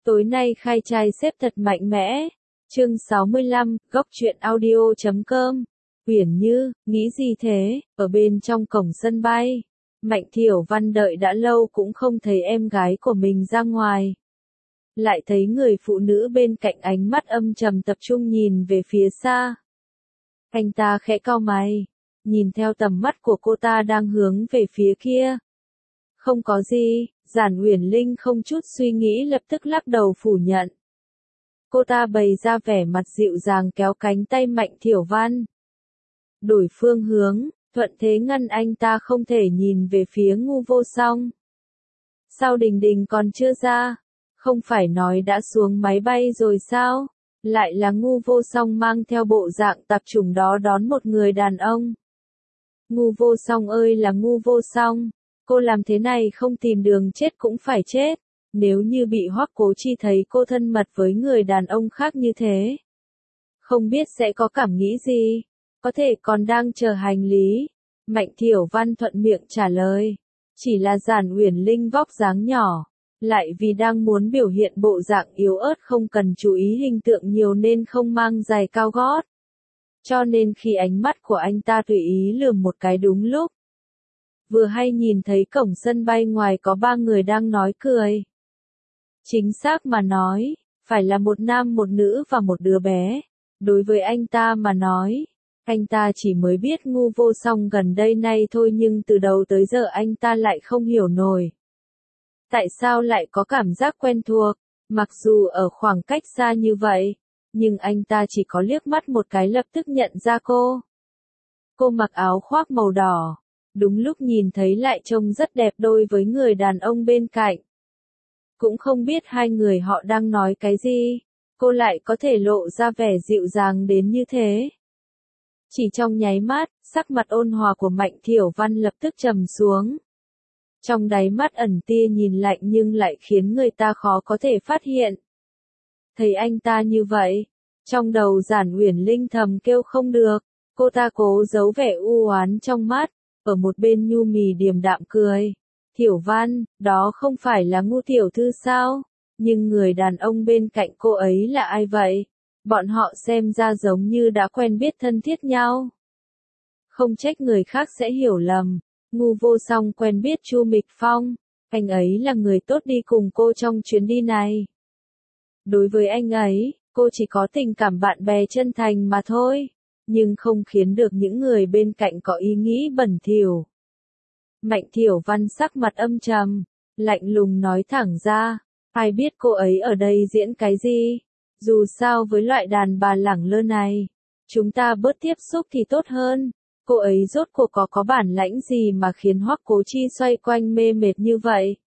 Tối nay khai trai xếp thật mạnh mẽ. Chương 65, góc truyện audio.com. Uyển Như, nghĩ gì thế? Ở bên trong cổng sân bay, Mạnh Thiểu Văn đợi đã lâu cũng không thấy em gái của mình ra ngoài. Lại thấy người phụ nữ bên cạnh ánh mắt âm trầm tập trung nhìn về phía xa. Anh ta khẽ cau mày, nhìn theo tầm mắt của cô ta đang hướng về phía kia. Không có gì, Giản Uyển Linh không chút suy nghĩ lập tức lắc đầu phủ nhận. Cô ta bày ra vẻ mặt dịu dàng kéo cánh tay Mạnh Thiểu Văn. Đổi phương hướng, thuận thế ngăn anh ta không thể nhìn về phía Ngu Vô Song. Sao Đình Đình còn chưa ra? Không phải nói đã xuống máy bay rồi sao? Lại là Ngu Vô Song mang theo bộ dạng tạp chủng đó đón một người đàn ông. Ngu Vô Song ơi là Ngu Vô Song, cô làm thế này không tìm đường chết cũng phải chết. Nếu như bị Hoắc Cố Chi thấy cô thân mật với người đàn ông khác như thế, không biết sẽ có cảm nghĩ gì, có thể còn đang chờ hành lý. Mạnh Thiểu Văn thuận miệng trả lời, chỉ là Giản Uyển Linh vóc dáng nhỏ, lại vì đang muốn biểu hiện bộ dạng yếu ớt không cần chú ý hình tượng nhiều nên không mang giày cao gót. Cho nên khi ánh mắt của anh ta tùy ý lườm một cái đúng lúc, vừa hay nhìn thấy cổng sân bay ngoài có 3 người đang nói cười. Chính xác mà nói, phải là một nam một nữ và một đứa bé. Đối với anh ta mà nói, anh ta chỉ mới biết Ngu Vô Song gần đây nay thôi, nhưng từ đầu tới giờ anh ta lại không hiểu nổi. Tại sao lại có cảm giác quen thuộc, mặc dù ở khoảng cách xa như vậy, nhưng anh ta chỉ có liếc mắt một cái lập tức nhận ra cô. Cô mặc áo khoác màu đỏ, đúng lúc nhìn thấy lại trông rất đẹp đôi với người đàn ông bên cạnh. Cũng không biết hai người họ đang nói cái gì, cô lại có thể lộ ra vẻ dịu dàng đến như thế. Chỉ trong nháy mắt, sắc mặt ôn hòa của Mạnh Thiểu Văn lập tức trầm xuống. Trong đáy mắt ẩn tia nhìn lạnh nhưng lại khiến người ta khó có thể phát hiện. Thấy anh ta như vậy, trong đầu Giản Uyển Linh thầm kêu không được, cô ta cố giấu vẻ u oán trong mắt, ở một bên nhu mì điềm đạm cười. Thiểu Văn, đó không phải là Ngu tiểu thư sao? Nhưng người đàn ông bên cạnh cô ấy là ai vậy? Bọn họ xem ra giống như đã quen biết thân thiết nhau. Không trách người khác sẽ hiểu lầm. Ngu Vô Song quen biết Chu Mịch Phong, anh ấy là người tốt đi cùng cô trong chuyến đi này. Đối với anh ấy, cô chỉ có tình cảm bạn bè chân thành mà thôi, nhưng không khiến được những người bên cạnh có ý nghĩ bẩn thỉu. Mạnh Thiểu Văn sắc mặt âm trầm, lạnh lùng nói thẳng ra, ai biết cô ấy ở đây diễn cái gì, dù sao với loại đàn bà lẳng lơ này, chúng ta bớt tiếp xúc thì tốt hơn. Cô ấy rốt cuộc có bản lãnh gì mà khiến Hoắc Cố Chi xoay quanh mê mệt như vậy?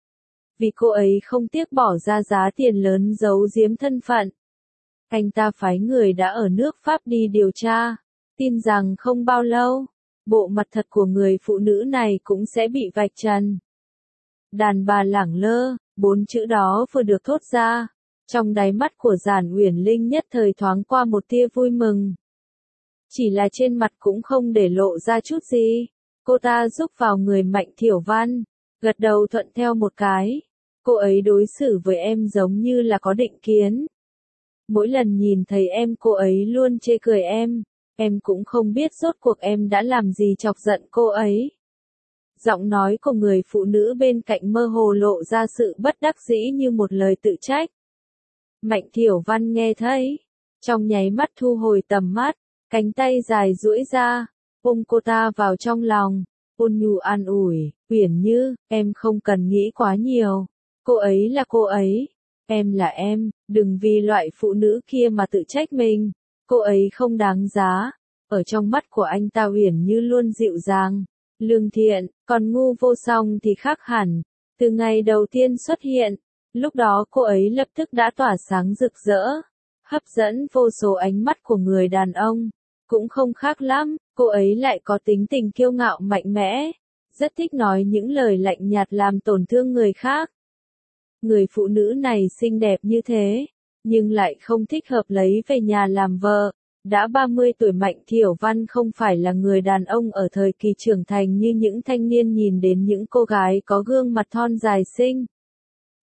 Vì cô ấy không tiếc bỏ ra giá tiền lớn giấu giếm thân phận. Anh ta phái người đã ở nước Pháp đi điều tra, tin rằng không bao lâu, bộ mặt thật của người phụ nữ này cũng sẽ bị vạch trần. Đàn bà lẳng lơ, 4 chữ đó vừa được thốt ra, trong đáy mắt của Giản Uyển Linh nhất thời thoáng qua một tia vui mừng. Chỉ là trên mặt cũng không để lộ ra chút gì, cô ta rúc vào người Mạnh Thiểu Văn, gật đầu thuận theo một cái. Cô ấy đối xử với em giống như là có định kiến. Mỗi lần nhìn thấy em cô ấy luôn chê cười em cũng không biết rốt cuộc em đã làm gì chọc giận cô ấy. Giọng nói của người phụ nữ bên cạnh mơ hồ lộ ra sự bất đắc dĩ như một lời tự trách. Mạnh Thiểu Văn nghe thấy, trong nháy mắt thu hồi tầm mắt, cánh tay dài duỗi ra, ôm cô ta vào trong lòng, ôn nhu an ủi, Uyển Như, em không cần nghĩ quá nhiều, cô ấy là cô ấy, em là em, đừng vì loại phụ nữ kia mà tự trách mình, cô ấy không đáng giá. Ở trong mắt của anh ta Uyển Như luôn dịu dàng, lương thiện, còn Ngu Vô Song thì khác hẳn. Từ ngày đầu tiên xuất hiện, lúc đó cô ấy lập tức đã tỏa sáng rực rỡ, hấp dẫn vô số ánh mắt của người đàn ông. Cũng không khác lắm, cô ấy lại có tính tình kiêu ngạo mạnh mẽ, rất thích nói những lời lạnh nhạt làm tổn thương người khác. Người phụ nữ này xinh đẹp như thế, nhưng lại không thích hợp lấy về nhà làm vợ. Đã 30 tuổi Mạnh Thiểu Văn không phải là người đàn ông ở thời kỳ trưởng thành như những thanh niên nhìn đến những cô gái có gương mặt thon dài xinh.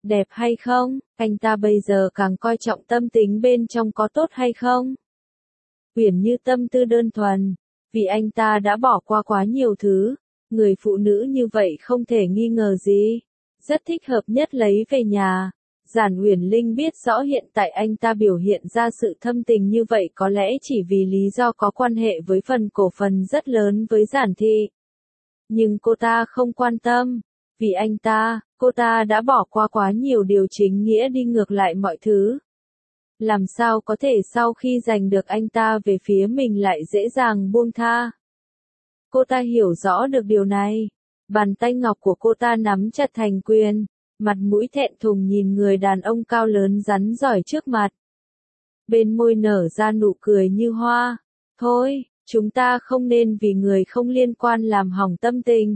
Đẹp hay không? Anh ta bây giờ càng coi trọng tâm tính bên trong có tốt hay không? Uyển Như tâm tư đơn thuần, vì anh ta đã bỏ qua quá nhiều thứ, người phụ nữ như vậy không thể nghi ngờ gì, rất thích hợp nhất lấy về nhà. Giản Uyển Linh biết rõ hiện tại anh ta biểu hiện ra sự thâm tình như vậy có lẽ chỉ vì lý do có quan hệ với phần cổ phần rất lớn với Giản Thị. Nhưng cô ta không quan tâm, vì anh ta, cô ta đã bỏ qua quá nhiều điều chính nghĩa đi ngược lại mọi thứ. Làm sao có thể sau khi giành được anh ta về phía mình lại dễ dàng buông tha? Cô ta hiểu rõ được điều này. Bàn tay ngọc của cô ta nắm chặt thành quyền, mặt mũi thẹn thùng nhìn người đàn ông cao lớn rắn giỏi trước mặt. Bên môi nở ra nụ cười như hoa. Thôi, chúng ta không nên vì người không liên quan làm hỏng tâm tình.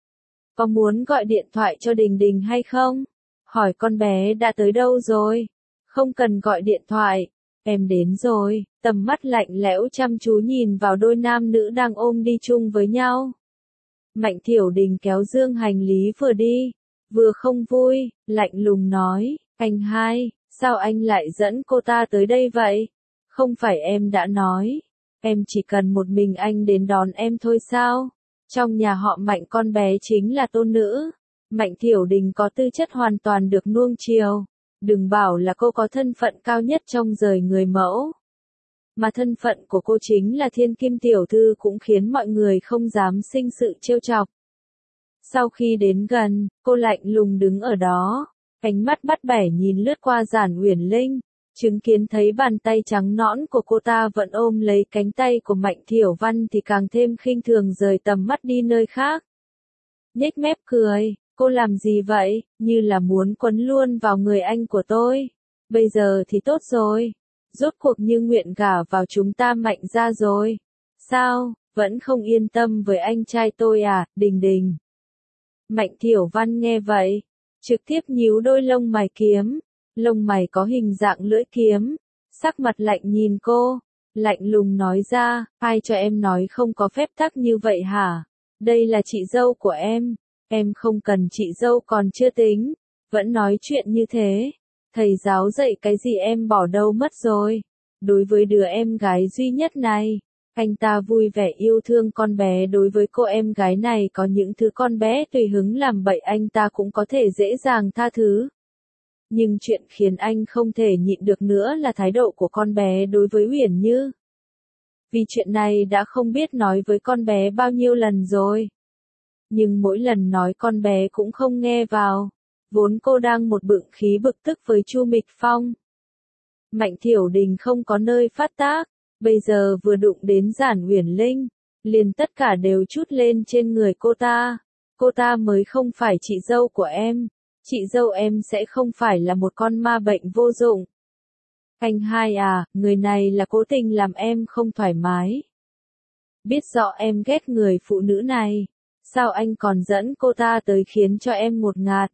Có muốn gọi điện thoại cho Đình Đình hay không? Hỏi con bé đã tới đâu rồi? Không cần gọi điện thoại, em đến rồi. Tầm mắt lạnh lẽo chăm chú nhìn vào đôi nam nữ đang ôm đi chung với nhau. Mạnh Thiểu Đình kéo dương hành lý vừa đi, vừa không vui, lạnh lùng nói, anh hai, sao anh lại dẫn cô ta tới đây vậy? Không phải em đã nói, em chỉ cần một mình anh đến đón em thôi sao? Trong nhà họ Mạnh con bé chính là tôn nữ. Mạnh Thiểu Đình có tư chất hoàn toàn được nuông chiều. Đừng bảo là cô có thân phận cao nhất trong đời người mẫu. Mà thân phận của cô chính là thiên kim tiểu thư cũng khiến mọi người không dám sinh sự trêu chọc. Sau khi đến gần, cô lạnh lùng đứng ở đó, ánh mắt bắt bẻ nhìn lướt qua Giản Uyển Linh, chứng kiến thấy bàn tay trắng nõn của cô ta vẫn ôm lấy cánh tay của Mạnh Thiểu Văn thì càng thêm khinh thường rời tầm mắt đi nơi khác. Nhếch mép cười, cô làm gì vậy, như là muốn quấn luôn vào người anh của tôi. Bây giờ thì tốt rồi, rốt cuộc Như nguyện gả vào chúng ta Mạnh gia rồi. Sao, vẫn không yên tâm với anh trai tôi à, Đình Đình? Mạnh Thiểu Văn nghe vậy, trực tiếp nhíu đôi lông mày kiếm, lông mày có hình dạng lưỡi kiếm, sắc mặt lạnh nhìn cô, lạnh lùng nói ra, ai cho em nói không có phép tắc như vậy hả? Đây là chị dâu của em không cần chị dâu còn chưa tính, vẫn nói chuyện như thế. Thầy giáo dạy cái gì em bỏ đâu mất rồi. Đối với đứa em gái duy nhất này, anh ta vui vẻ yêu thương con bé. Đối với cô em gái này có những thứ con bé tùy hứng làm bậy anh ta cũng có thể dễ dàng tha thứ. Nhưng chuyện khiến anh không thể nhịn được nữa là thái độ của con bé đối với Uyển Như. Vì chuyện này đã không biết nói với con bé bao nhiêu lần rồi. Nhưng mỗi lần nói con bé cũng không nghe vào. Vốn cô đang một bụng khí bực tức với Chu Mịch Phong. Mạnh Thiểu Đình không có nơi phát tác, bây giờ vừa đụng đến Giản Uyển Linh, liền tất cả đều trút lên trên người cô ta. Cô ta mới không phải chị dâu của em, chị dâu em sẽ không phải là một con ma bệnh vô dụng. Anh hai à, người này là cố tình làm em không thoải mái. Biết rõ em ghét người phụ nữ này, sao anh còn dẫn cô ta tới khiến cho em ngột ngạt?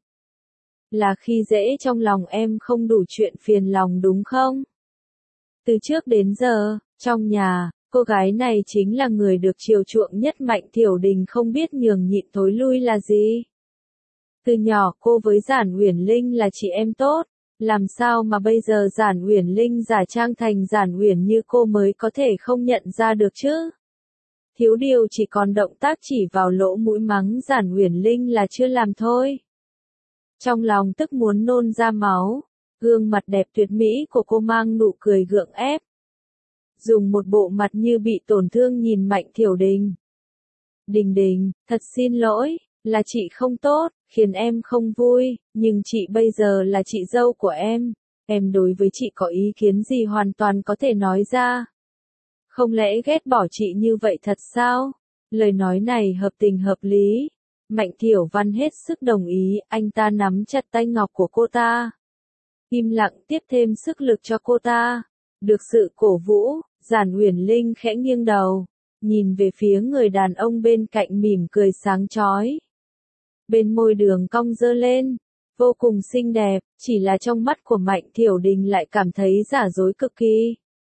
Là khi dễ trong lòng em không đủ chuyện phiền lòng đúng không? Từ trước đến giờ, trong nhà, cô gái này chính là người được chiều chuộng nhất. Mạnh Thiểu Đình không biết nhường nhịn thối lui là gì. Từ nhỏ cô với Giản Uyển Linh là chị em tốt, làm sao mà bây giờ Giản Uyển Linh giả trang thành Giản Uyển Như cô mới có thể không nhận ra được chứ? Thiếu điều chỉ còn động tác chỉ vào lỗ mũi mắng Giản Uyển Linh là chưa làm thôi. Trong lòng tức muốn nôn ra máu, gương mặt đẹp tuyệt mỹ của cô mang nụ cười gượng ép. Dùng một bộ mặt như bị tổn thương nhìn Mạnh Thiểu Đình. Đình Đình, thật xin lỗi, là chị không tốt, khiến em không vui, nhưng chị bây giờ là chị dâu của em đối với chị có ý kiến gì hoàn toàn có thể nói ra. Không lẽ ghét bỏ chị như vậy thật sao? Lời nói này hợp tình hợp lý. Mạnh Thiểu Văn hết sức đồng ý, anh ta nắm chặt tay ngọc của cô ta. Im lặng tiếp thêm sức lực cho cô ta. Được sự cổ vũ, Giản Uyển Linh khẽ nghiêng đầu, nhìn về phía người đàn ông bên cạnh mỉm cười sáng chói. Bên môi đường cong dơ lên, vô cùng xinh đẹp, chỉ là trong mắt của Mạnh Thiểu Đình lại cảm thấy giả dối cực kỳ.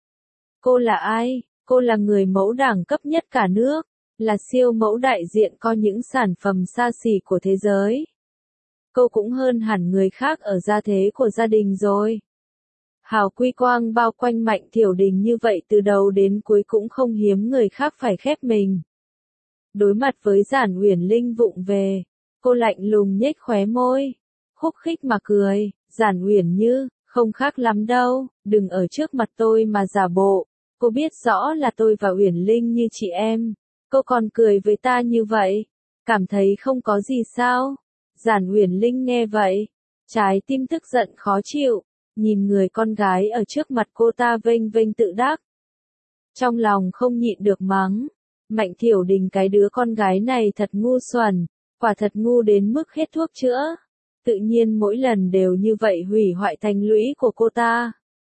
Cô là ai? Cô là người mẫu đẳng cấp nhất cả nước, là siêu mẫu đại diện có những sản phẩm xa xỉ của thế giới. cô cũng hơn hẳn người khác ở gia thế của gia đình rồi. Hào quy quang bao quanh Mạnh Thiểu Đình như vậy từ đầu đến cuối cũng không hiếm người khác phải khép mình. Đối mặt với Giản Uyển Linh vụng về, cô lạnh lùng nhếch khóe môi, khúc khích mà cười, Giản Uyển Như, không khác lắm đâu, đừng ở trước mặt tôi mà giả bộ, cô biết rõ là tôi và Uyển Linh như chị em, cô còn cười với ta như vậy, cảm thấy không có gì sao? Giản Uyển Linh nghe vậy, trái tim tức giận khó chịu, nhìn người con gái ở trước mặt cô ta vênh vênh tự đắc. Trong lòng không nhịn được mắng, Mạnh Thiểu Đình cái đứa con gái này thật ngu xuẩn, quả thật ngu đến mức hết thuốc chữa. Tự nhiên mỗi lần đều như vậy hủy hoại thành lũy của cô ta.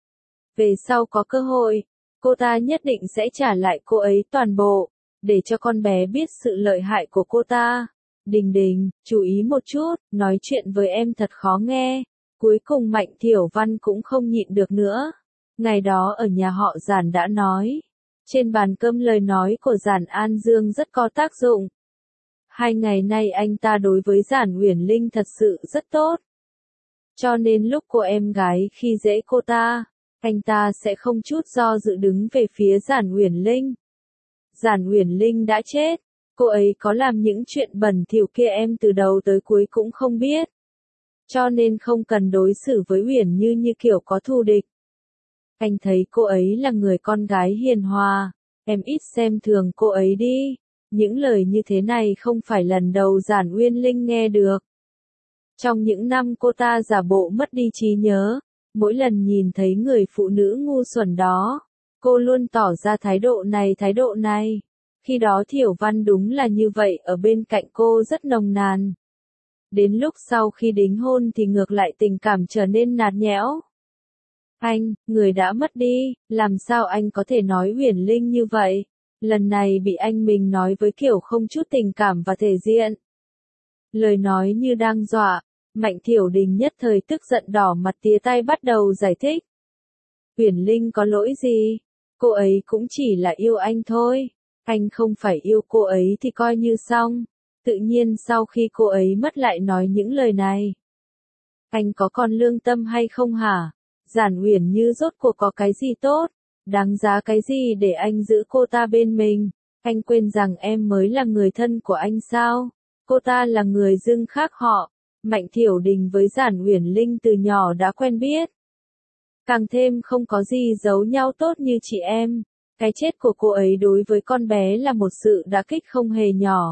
Về sau có cơ hội, cô ta nhất định sẽ trả lại cô ấy toàn bộ, để cho con bé biết sự lợi hại của cô ta. Đình Đình, chú ý một chút, nói chuyện với em thật khó nghe. Cuối cùng Mạnh Thiểu Văn cũng không nhịn được nữa. Ngày đó ở nhà họ Giản đã nói. Trên bàn cơm lời nói của Giản An Dương rất có tác dụng. 2 ngày nay anh ta đối với Giản Uyển Linh thật sự rất tốt. Cho nên lúc cô em gái khi dễ cô ta, anh ta sẽ không chút do dự đứng về phía Giản Uyển Linh. Giản Uyển Linh đã chết, cô ấy có làm những chuyện bẩn thỉu kia em từ đầu tới cuối cũng không biết. Cho nên không cần đối xử với Uyển như kiểu có thù địch. Anh thấy cô ấy là người con gái hiền hòa, em ít xem thường cô ấy đi. Những lời như thế này không phải lần đầu Giản Uyên Linh nghe được. Trong những năm cô ta giả bộ mất đi trí nhớ, mỗi lần nhìn thấy người phụ nữ ngu xuẩn đó, cô luôn tỏ ra thái độ này. Khi đó Thiểu Văn đúng là như vậy, ở bên cạnh cô rất nồng nàn. Đến lúc sau khi đính hôn thì ngược lại tình cảm trở nên nhạt nhẽo. Anh, người đã mất đi, làm sao anh có thể nói Uyển Linh như vậy? Lần này bị anh mình nói với kiểu không chút tình cảm và thể diện. Lời nói như đang dọa, Mạnh Thiểu Đình nhất thời tức giận đỏ mặt tía tay bắt đầu giải thích. Uyển Linh có lỗi gì? Cô ấy cũng chỉ là yêu anh thôi. Anh không phải yêu cô ấy thì coi như xong. Tự nhiên sau khi cô ấy mất lại nói những lời này. Anh có còn lương tâm hay không hả? Giản Uyển Như rốt cuộc có cái gì tốt? Đáng giá cái gì để anh giữ cô ta bên mình? Anh quên rằng em mới là người thân của anh sao? Cô ta là người dưng khác họ. Mạnh Thiểu Đình với Giản Uyển Linh từ nhỏ đã quen biết. Càng thêm không có gì giấu nhau tốt như chị em. Cái chết của cô ấy đối với con bé là một sự đả kích không hề nhỏ.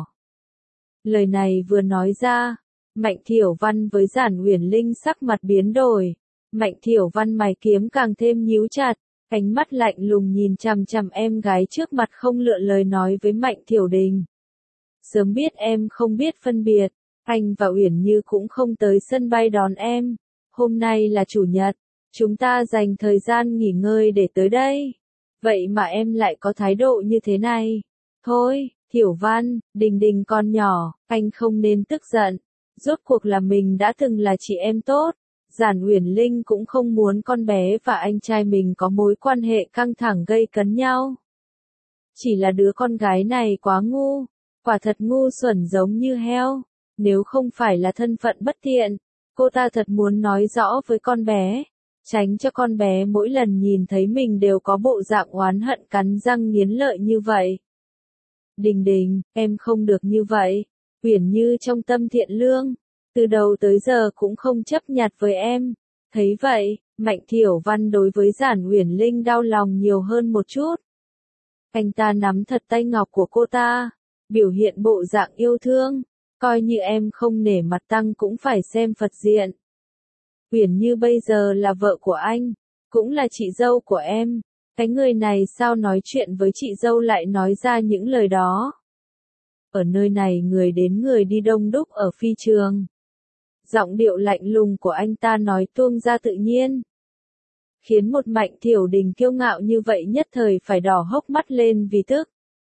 Lời này vừa nói ra, Mạnh Thiểu Văn với Giản Uyển Linh sắc mặt biến đổi. Mạnh Thiểu Văn mày kiếm càng thêm nhíu chặt, ánh mắt lạnh lùng nhìn chằm chằm em gái trước mặt không lựa lời nói với Mạnh Thiểu Đình. Sớm biết em không biết phân biệt, anh và Uyển Như cũng không tới sân bay đón em. Hôm nay là chủ nhật, chúng ta dành thời gian nghỉ ngơi để tới đây. Vậy mà em lại có thái độ như thế này. Thôi, Thiểu Văn, Đình Đình con nhỏ, anh không nên tức giận. Rốt cuộc là mình đã từng là chị em tốt. Giản Uyển Linh cũng không muốn con bé và anh trai mình có mối quan hệ căng thẳng gây cấn nhau. Chỉ là đứa con gái này quá ngu, quả thật ngu xuẩn giống như heo. Nếu không phải là thân phận bất thiện, cô ta thật muốn nói rõ với con bé, tránh cho con bé mỗi lần nhìn thấy mình đều có bộ dạng oán hận cắn răng nghiến lợi như vậy. Đình Đình, em không được như vậy. Uyển Như trong tâm thiện lương, từ đầu tới giờ cũng không chấp nhặt với em. Thấy vậy, Mạnh Thiểu Văn đối với Giản Uyển Linh đau lòng nhiều hơn một chút. Anh ta nắm thật tay ngọc của cô ta, biểu hiện bộ dạng yêu thương, coi như em không nể mặt tăng cũng phải xem Phật diện. Uyển Như bây giờ là vợ của anh, cũng là chị dâu của em. Cái người này sao nói chuyện với chị dâu lại nói ra những lời đó. Ở nơi này người đến người đi đông đúc ở phi trường. Giọng điệu lạnh lùng của anh ta nói tuông ra tự nhiên. Khiến một Mạnh Thiểu Đình kiêu ngạo như vậy nhất thời phải đỏ hốc mắt lên vì tức.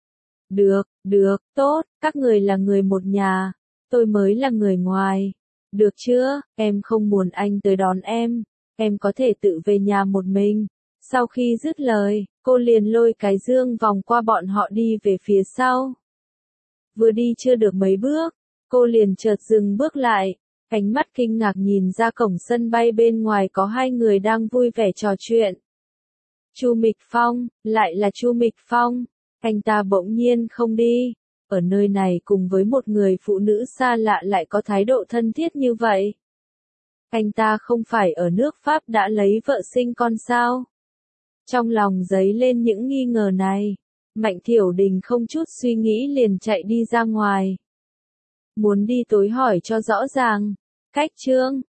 Được, tốt, các người là người một nhà, tôi mới là người ngoài. Được chưa, em không muốn anh tới đón em có thể tự về nhà một mình. Sau khi dứt lời, cô liền lôi cái dương vòng qua bọn họ đi về phía sau. Vừa đi chưa được mấy bước, cô liền chợt dừng bước lại, Ánh mắt kinh ngạc nhìn ra cổng sân bay bên ngoài có hai người đang vui vẻ trò chuyện. Chu Mịch Phong, lại là Chu Mịch Phong. Anh ta bỗng nhiên không đi. Ở nơi này cùng với một người phụ nữ xa lạ lại có thái độ thân thiết như vậy. Anh ta không phải ở nước Pháp đã lấy vợ sinh con sao? Trong lòng dấy lên những nghi ngờ này. Mạnh Thiểu Đình không chút suy nghĩ liền chạy đi ra ngoài. Muốn đi tối hỏi cho rõ ràng. Cách Trương,